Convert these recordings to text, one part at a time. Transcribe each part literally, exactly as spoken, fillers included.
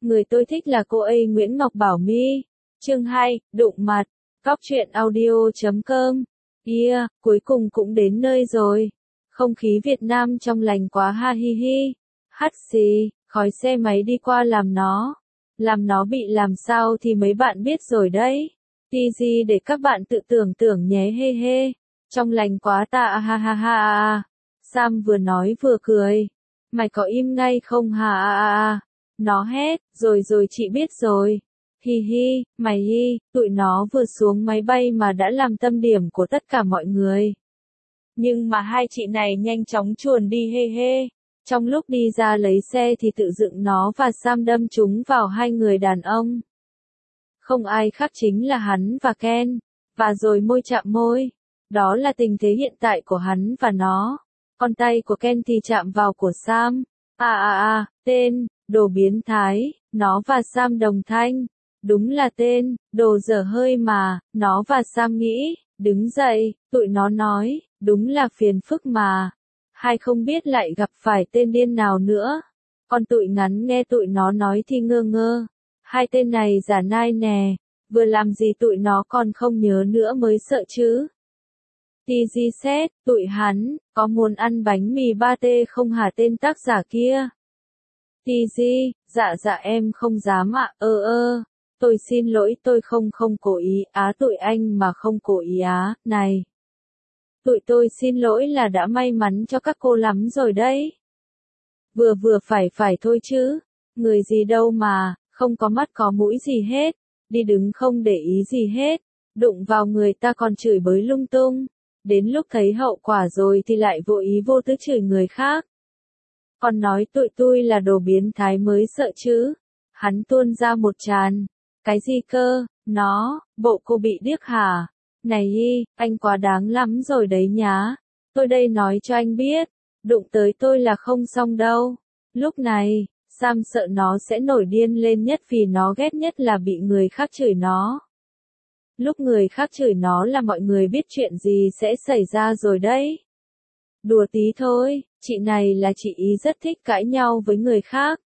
Người tôi thích là cô ấy Nguyễn Ngọc Bảo My. Chương hai, đụng mặt. Góc truyện audio chấm com. Yeah, cuối cùng cũng đến nơi rồi. Không khí Việt Nam trong lành quá ha hi hi. Hắt xì, khói xe máy đi qua làm nó. Làm nó bị làm sao thì mấy bạn biết rồi đấy. tê giê để các bạn tự tưởng tưởng nhé hê hê. Trong lành quá ta à ha ha ha à. Sam vừa nói vừa cười. Mày có im ngay không hả à à à. Nó hét, rồi rồi chị biết rồi. Hi hi, mày hi, tụi nó vừa xuống máy bay mà đã làm tâm điểm của tất cả mọi người. Nhưng mà hai chị này nhanh chóng chuồn đi hê hê. Trong lúc đi ra lấy xe thì tự dựng nó và Sam đâm chúng vào hai người đàn ông. Không ai khác chính là hắn và Ken. Và rồi môi chạm môi. Đó là tình thế hiện tại của hắn và nó. Con tay của Ken thì chạm vào của Sam. À à à, tên, đồ biến thái, nó và Sam đồng thanh. Đúng là tên, đồ dở hơi mà, nó và Sam nghĩ. Đứng dậy, tụi nó nói, đúng là phiền phức mà. Hai không biết lại gặp phải tên điên nào nữa. Còn tụi ngắn nghe tụi nó nói thì ngơ ngơ. Hai tên này giả nai nè, vừa làm gì tụi nó còn không nhớ nữa mới sợ chứ. tê giê xét, tụi hắn, có muốn ăn bánh mì ba tê không hả tên tác giả kia? tê giê, dạ dạ em không dám ạ, ơ ơ. Tôi xin lỗi tôi không không cố ý, á tụi anh mà không cố ý á, này. Tụi tôi xin lỗi là đã may mắn cho các cô lắm rồi đấy. Vừa vừa phải phải thôi chứ, người gì đâu mà, không có mắt có mũi gì hết, đi đứng không để ý gì hết, đụng vào người ta còn chửi bới lung tung, đến lúc thấy hậu quả rồi thì lại vô ý vô tư chửi người khác. Còn nói tụi tôi là đồ biến thái mới sợ chứ, hắn tuôn ra một tràn, cái gì cơ, nó, bộ cô bị điếc hả? Này y, anh quá đáng lắm rồi đấy nhá. Tôi đây nói cho anh biết, đụng tới tôi là không xong đâu. Lúc này, Sam sợ nó sẽ nổi điên lên nhất vì nó ghét nhất là bị người khác chửi nó. Lúc người khác chửi nó là mọi người biết chuyện gì sẽ xảy ra rồi đấy. Đùa tí thôi, chị này là chị ý rất thích cãi nhau với người khác.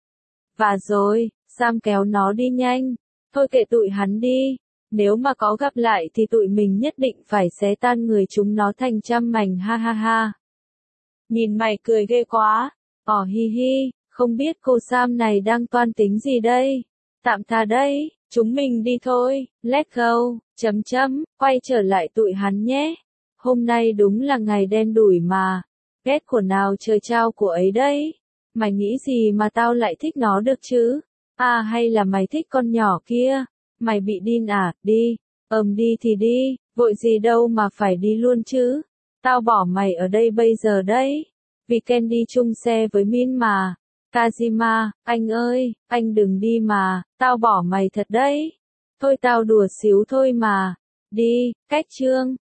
Và rồi, Sam kéo nó đi nhanh. Thôi kệ tụi hắn đi. Nếu mà có gặp lại thì tụi mình nhất định phải xé tan người chúng nó thành trăm mảnh ha ha ha. Nhìn mày cười ghê quá. Ỏ hi hi, không biết cô Sam này đang toan tính gì đây. Tạm tha đây, chúng mình đi thôi, let's go, chấm chấm, quay trở lại tụi hắn nhé. Hôm nay đúng là ngày đen đủi mà. Ghét của nào trời trao của ấy đấy. Mày nghĩ gì mà tao lại thích nó được chứ? À hay là mày thích con nhỏ kia? Mày bị điên à, đi, ầm đi thì đi, vội gì đâu mà phải đi luôn chứ. Tao bỏ mày ở đây bây giờ đấy. Vì Ken đi chung xe với Min mà. Kazima, anh ơi, anh đừng đi mà, tao bỏ mày thật đấy. Thôi tao đùa xíu thôi mà. Đi, cách chương.